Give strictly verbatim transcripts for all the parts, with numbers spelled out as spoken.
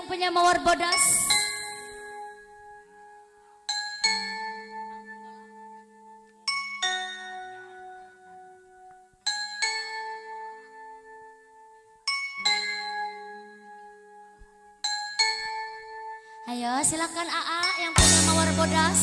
yang punya mawar bodas. Ayo silakan A A yang punya mawar bodas.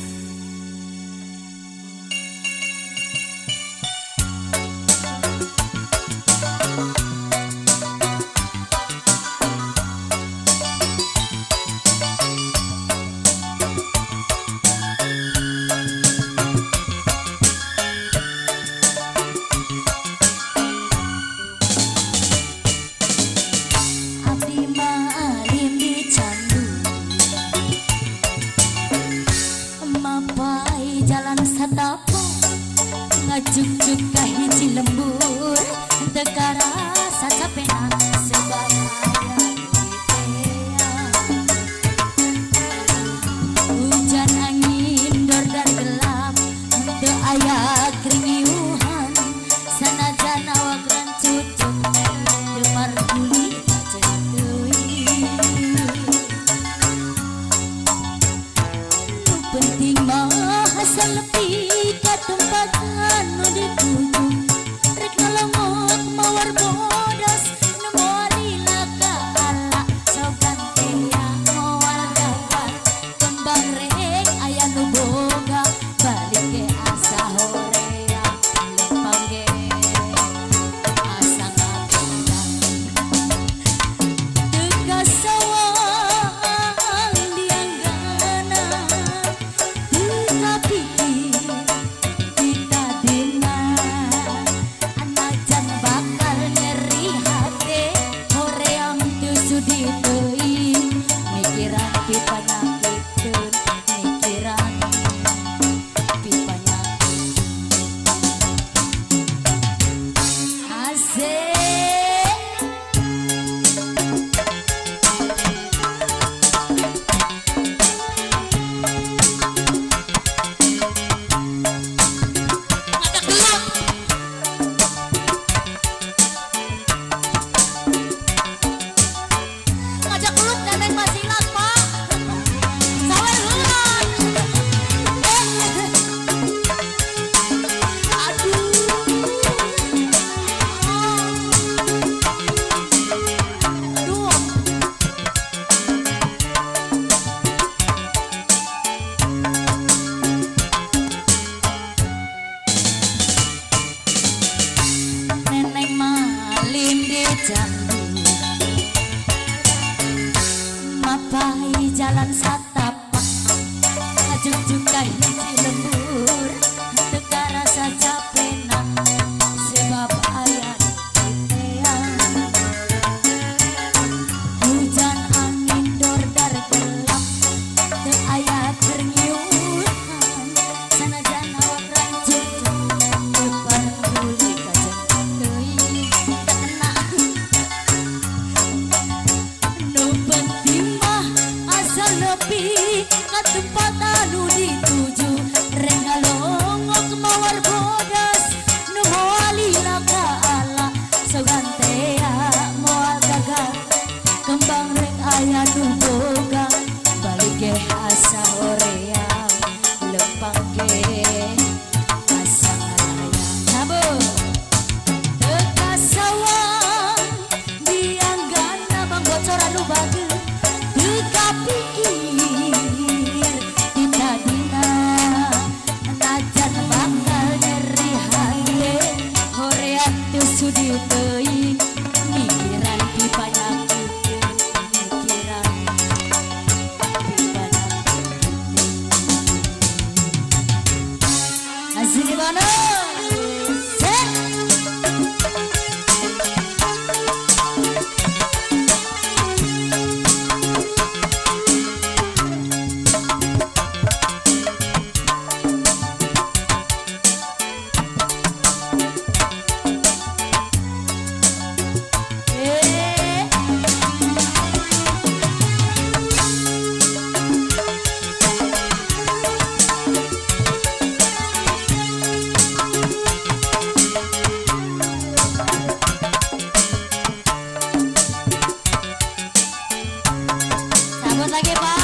Ngajuk-juk ka hiji lembur teka rasa capena sebaya ditea. Hujan angin dor dan gelap teu aya keringiuhan sanajan awak rancucuk teu marguli kajen teuing. Nu penting mah asal lepi ka tempat anu dituju rek ngalongok mawar bodas nu moalila ka ala sogan tea moal dapat kembang rek aya nu boga balik ke asa horea lempang ge asa ngapura teu kasawang dianggana teu kapikir mapai jalan satapak ngajuk-juk ka hiji lembur teka rasa capena sebab aya ditea. Hujan angin dor dar gelap teu aya keringiuhan sanajan awak rancucuk teu peduli kajen teuing kena. Nu penting asal nepi ka tempat anu dituju rek ngalongok mawar bodas nu moalila ka ala sogan tea moal gagal kembang rek aya nu boga balik ge asa horeang lempang ge asa ngalayang nabo teu kasawang dianggana bang bocor anu bageus pikir kita dina najan bakal nyeri hati horean teu sudi teuing mikiran di panyakit mikiran lagi Pak.